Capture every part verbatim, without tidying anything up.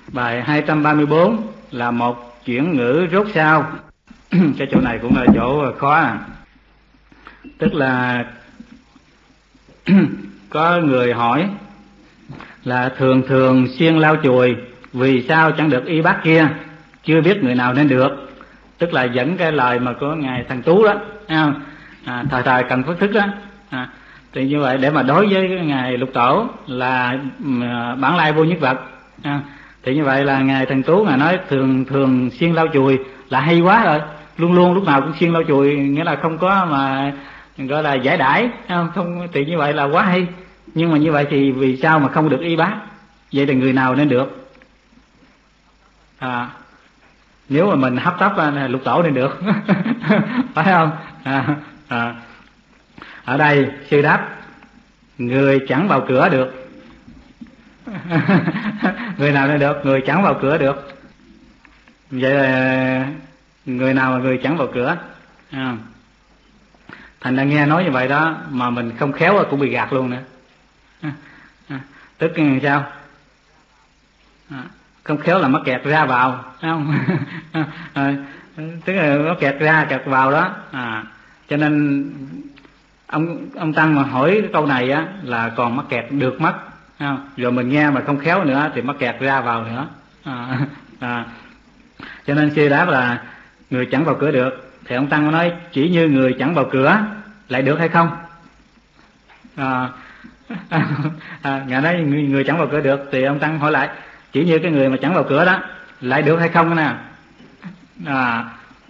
Bài hai trăm ba mươi bốn là một chuyển ngữ rốt sao. Cái chỗ này cũng là chỗ khó à. Tức là có người hỏi là thường thường siêng lau chùi, vì sao chẳng được y bác kia, chưa biết người nào nên được. Tức là dẫn cái lời mà của ngài Thần Tú đó, à, thời thời cần phước thức đó. À, thì như vậy để mà đối với ngài Lục Tổ là bản lai vô nhất vật. À, thì như vậy là ngài Thần Tú ngài nói thường thường siêng lau chùi là hay quá rồi, luôn luôn lúc nào cũng siêng lau chùi, nghĩa là không có mà gọi là giải đãi, không, không thì như vậy là quá hay. Nhưng mà như vậy thì vì sao mà không được y bác? Vậy thì người nào nên được? À, nếu mà mình hấp tấp Lục Tổ nên được. Phải không? À, à. Ở đây sư đáp người chẳng vào cửa được. Người nào nên được? Người chẳng vào cửa được. Vậy là người nào mà người chẳng vào cửa? À, thành ra nghe nói như vậy đó mà mình không khéo cũng bị gạt luôn nữa. À, à, tức là sao? À, không khéo là mắc kẹt ra vào, phải không? À, tức là nó kẹt ra kẹt vào đó. À, cho nên ông ông tăng mà hỏi cái câu này á là còn mắc kẹt được mất, không? Rồi mình nghe mà không khéo nữa thì mắc kẹt ra vào nữa. À, à, cho nên sư đáp là người chẳng vào cửa được. Thì ông tăng nói chỉ như người chẳng vào cửa lại được hay không? À, à, ngài nói người, người chẳng vào cửa được, thì ông tăng hỏi lại chỉ như cái người mà chẳng vào cửa đó lại được hay không nè? À,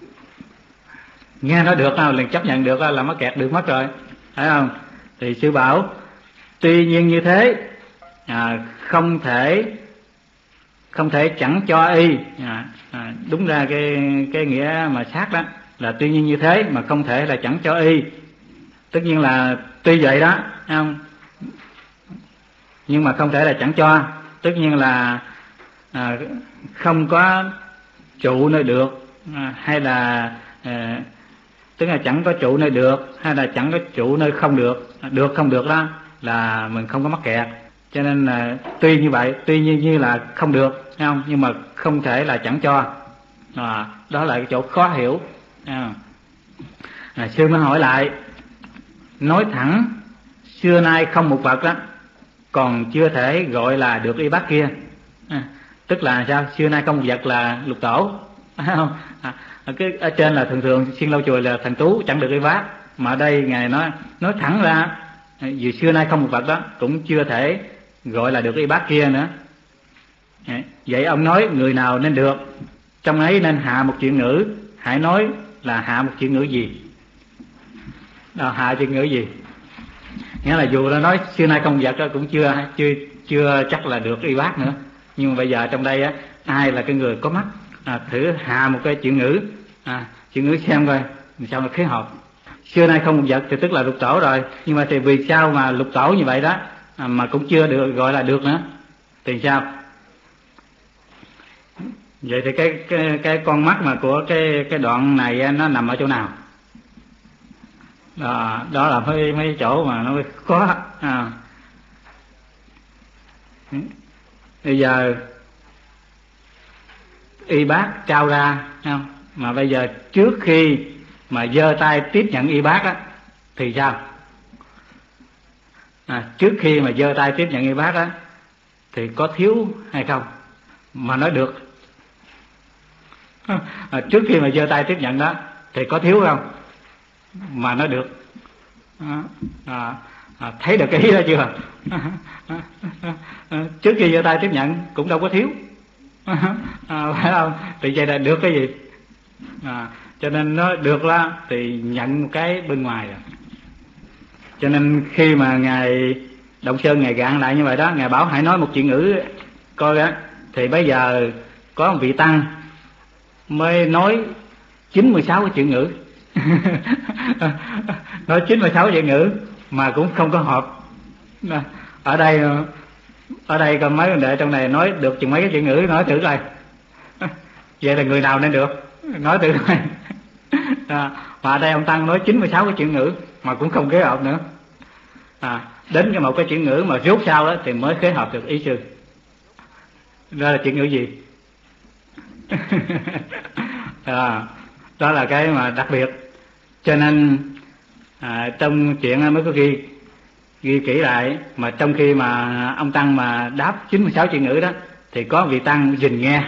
nghe nói được nào liền chấp nhận được là mắc kẹt được mất rồi, phải không? Thì sư bảo tuy nhiên như thế, à, không thể không thể chẳng cho y. À, à, đúng ra cái cái nghĩa mà sát đó là tuy nhiên như thế mà không thể là chẳng cho y. Tất nhiên là tuy vậy đó, không? Nhưng mà không thể là chẳng cho. Tất nhiên là à, không có trụ nơi được, à, hay là à, tức là chẳng có trụ nơi được, hay là chẳng có trụ nơi không được. Được không được đó là mình không có mắc kẹt. Cho nên là tuy như vậy, tuy nhiên như là không được, không? Nhưng mà không thể là chẳng cho. À, đó là cái chỗ khó hiểu. À, à, sư mới hỏi lại, nói thẳng xưa nay không một vật đó còn chưa thể gọi là được y bác kia. À, tức là sao? Xưa nay không một vật là Lục Tổ, không? À, cái ở trên là thường thường siêng lau chùi là Thần Tú chẳng được y bác, mà ở đây ngài nói nói thẳng ra vì xưa nay không một vật đó cũng chưa thể gọi là được y bác kia nữa. Vậy ông nói người nào nên được, trong ấy nên hạ một chuyện ngữ, hãy nói là hạ một chuyện ngữ gì? Đó, hạ chuyện ngữ gì? Nghĩa là dù nó nói xưa nay không vật đó cũng chưa chưa chưa chắc là được y bác nữa. Nhưng mà bây giờ trong đây á, ai là cái người có mắt, à, thử hạ một cái chuyện ngữ, à, chuyện ngữ xem coi sao nó khế hợp. Xưa nay không một vật thì tức là Lục Tổ rồi, nhưng mà thì vì sao mà Lục Tổ như vậy đó à, mà cũng chưa được gọi là được nữa thì sao? Vậy thì cái cái cái con mắt mà của cái cái đoạn này nó nằm ở chỗ nào? Đó, đó là mấy mấy chỗ mà nó khó. À, bây giờ y bác trao ra, không? Mà bây giờ trước khi mà giơ tay tiếp nhận y bác á thì sao? À, trước khi mà giơ tay tiếp nhận y bác á thì có thiếu hay không mà nói được? À, trước khi mà giơ tay tiếp nhận đó thì có thiếu không mà nói được? À, à, à, thấy được cái ý đó chưa? À, à, à, trước khi giơ tay tiếp nhận cũng đâu có thiếu, à, phải không? Thì vậy là được cái gì? À, cho nên nó được đó thì nhận một cái bên ngoài rồi. Cho nên khi mà ngài Động Sơn ngài gạn lại như vậy đó, ngài bảo hãy nói một chuyện ngữ coi á, thì bây giờ có một vị tăng mới nói chín mươi sáu cái chuyện ngữ. Nói chín mươi sáu chuyện ngữ mà cũng không có hợp. Ở đây ở đây có mấy vấn đề trong này nói được chừng mấy cái chuyện ngữ, nói thử coi. Vậy là người nào nên được? Nói thử coi. À, mà ở đây ông tăng nói chín mươi sáu cái chuyện ngữ mà cũng không khế hợp nữa. À, đến cái một cái chuyện ngữ mà rốt sau đó thì mới khế hợp được ý sư. Đó là chuyện ngữ gì? À, đó là cái mà đặc biệt. Cho nên à, trong chuyện mới có ghi ghi kỹ lại, mà trong khi mà ông tăng mà đáp chín mươi sáu chuyện ngữ đó thì có vị tăng rình nghe.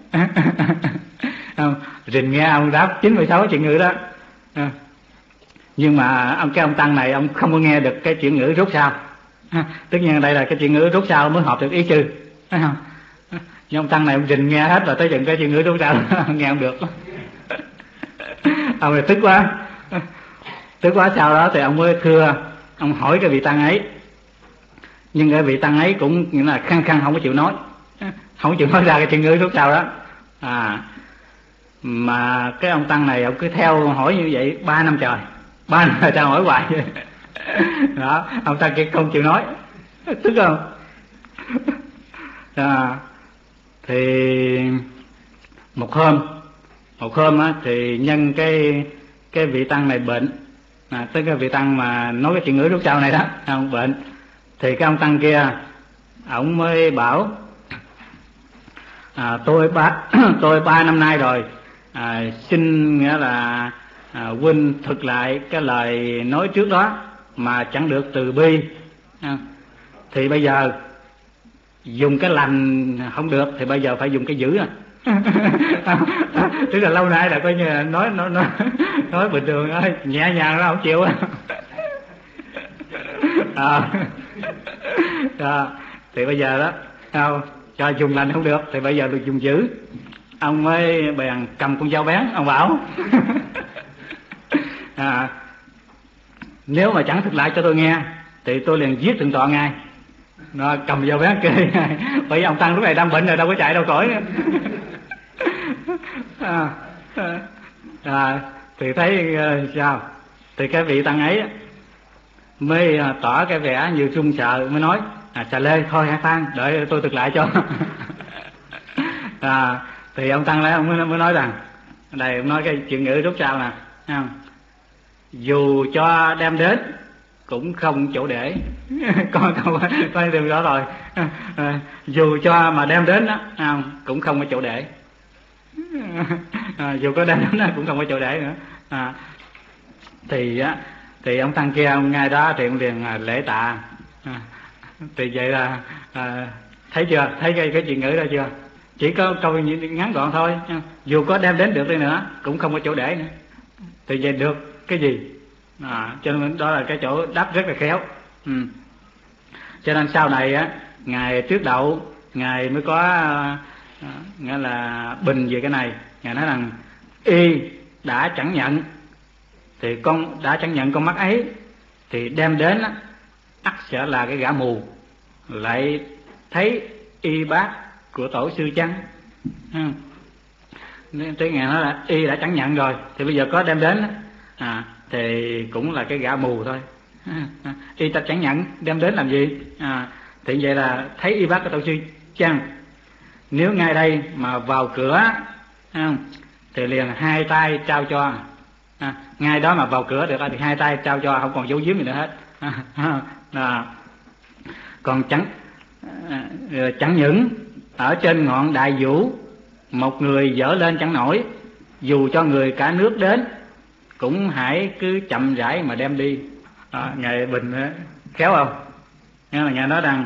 Rình nghe ông đáp chín mươi sáu chuyện ngữ đó. À, nhưng mà ông cái ông tăng này ông không có nghe được cái chuyện ngữ rốt sao. À, tất nhiên đây là cái chuyện ngữ rốt sao mới hợp được ý chư. À, nhưng ông tăng này ông rình nghe hết rồi, tới chừng cái chuyện ngữ rốt sao nghe không được. Ông này tức quá, tức quá. Sau đó thì ông mới thưa, ông hỏi cái vị tăng ấy, nhưng cái vị tăng ấy cũng nghĩa là khăng khăng không có chịu nói, không chịu nói ra cái chuyện ngữ rốt sao đó. À, mà cái ông tăng này ông cứ theo hỏi như vậy ba năm trời, ba năm trời hỏi hoài. Đó, ông tăng kia không chịu nói, tức không? À, thì một hôm một hôm á, thì nhân cái cái vị tăng này bệnh, à, tới cái vị tăng mà nói cái chuyện ngữ rốt sao này đó, ông bệnh, thì cái ông tăng kia ổng mới bảo à, tôi ba tôi ba năm nay rồi, à, xin nghĩa là à, huynh thực lại cái lời nói trước đó mà chẳng được từ bi, à, thì bây giờ dùng cái lành không được thì bây giờ phải dùng cái dữ. À, tức là lâu nay là coi như là nói nói nói nói bình thường ơi, nhẹ nhàng nó không chịu. À, à, thì bây giờ đó sao cho dùng lành không được thì bây giờ được dùng dữ. Ông mới bèn cầm con dao bén, ông bảo à, nếu mà chẳng thực lại cho tôi nghe thì tôi liền giết thượng tọa ngay. Nó cầm dao bén kê. Bởi vì ông tăng lúc này đang bệnh rồi, đâu có chạy đâu khỏi nữa. À, à, thì thấy uh, sao thì cái vị tăng ấy mới uh, tỏ cái vẻ như run sợ, mới nói à, Xà Lê thôi hả Phan, đợi tôi thực lại cho. À, thì ông tăng lấy ông mới, mới nói rằng đây, ông nói cái chuyện ngữ rốt sao nè, không? Dù cho đem đến cũng không chỗ để. Con con coi được rõ rồi. À, dù cho mà đem đến đó không, cũng không có chỗ để. À, dù có đem đến đó cũng không có chỗ để nữa. À, thì á thì ông tăng kia ông ngay đó thì ông liền lễ tạ. À, thì vậy là à, thấy chưa, thấy cái cái chuyện ngữ đó chưa? Chỉ có câu ngắn gọn thôi, dù có đem đến được đi nữa cũng không có chỗ để nữa. Thì vậy được cái gì? À, cho nên đó là cái chỗ đáp rất là khéo. Ừ. Cho nên sau này á, ngài trước đậu ngài mới có à, nghĩa là bình về cái này. Ngài nói rằng y đã chẳng nhận thì con đã chẳng nhận con mắt ấy thì đem đến á, ắt sẽ là cái gã mù lại thấy y bác của tổ sư chăng. Ừ. Thế ngài nói là y đã chẳng nhận rồi thì bây giờ có đem đến á, à, thì cũng là cái gã mù thôi. À, y ta chẳng nhận đem đến làm gì? À, thì vậy là thấy y bác của tổ sư chăng. Nếu ngay đây mà vào cửa à, thì liền hai tay trao cho. À, ngay đó mà vào cửa được thì hai tay trao cho, không còn giấu giếm gì nữa hết. À, à, còn chẳng à, chẳng những ở trên ngọn đại vũ một người dở lên chẳng nổi, dù cho người cả nước đến cũng hãy cứ chậm rãi mà đem đi. À, ngài bình khéo không? Nhưng mà ngài nói rằng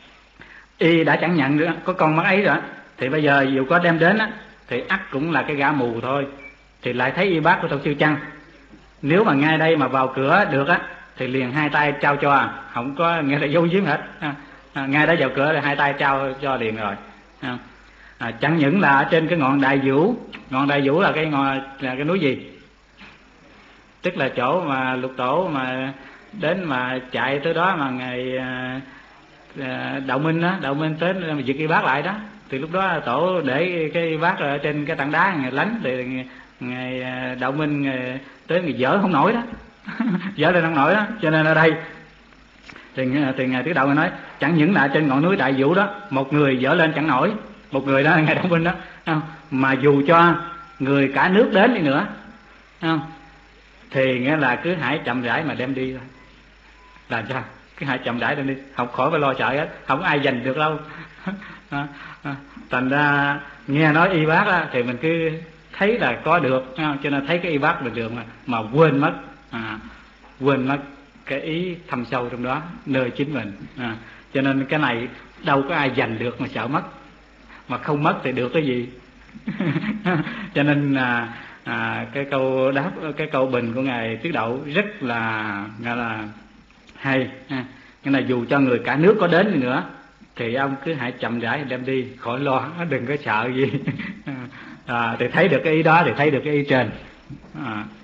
y đã chẳng nhận nữa có con mắt ấy rồi thì bây giờ dù có đem đến á, thì ắt cũng là cái gã mù thôi, thì lại thấy y bác của tổ sư chăng. Nếu mà ngay đây mà vào cửa được á thì liền hai tay trao cho, không có nghĩa là giấu giếm hết. À, à, ngay đó vào cửa thì hai tay trao cho liền rồi. À, à, chẳng những là ở trên cái ngọn đại vũ, ngọn đại vũ là cái ngọn là cái núi gì? Tức là chỗ mà lục tổ mà đến mà chạy tới đó mà ngày à, à, Đạo Minh á, Đạo Minh tới mà giật y bác lại đó, thì lúc đó tổ để cái bác ở trên cái tảng đá ngày lánh, thì ngày Đạo Minh ngày, tới ngày dở không nổi đó. Dở lên không nổi đó. Cho nên ở đây thì, thì ngài Tứ Đạo nói chẳng những là trên ngọn núi đại vũ đó một người dở lên chẳng nổi, một người đó là ngài Đạo Minh đó, không? Mà dù cho người cả nước đến đi nữa, không? Thì nghĩa là cứ hãy chậm rãi mà đem đi thôi. Làm sao? cứ hãy chậm rãi đem đi, học khỏi phải lo sợ hết, không ai giành được đâu. Thành ra nghe nói y bác á, thì mình cứ thấy là có được, cho nên thấy cái y bác bình thường mà, mà quên mất à, quên mất cái ý thâm sâu trong đó nơi chính mình à. Cho nên cái này đâu có ai giành được mà sợ mất, mà không mất thì được cái gì. Cho nên à, à, cái câu đáp, cái câu bình của ngài Tiết Độ rất là gọi là hay à. Nhưng là dù cho người cả nước có đến đi nữa thì ông cứ hãy chậm rãi đem đi, khỏi lo, đừng có sợ gì. À, thì thấy được cái ý đó thì thấy được cái ý trên à.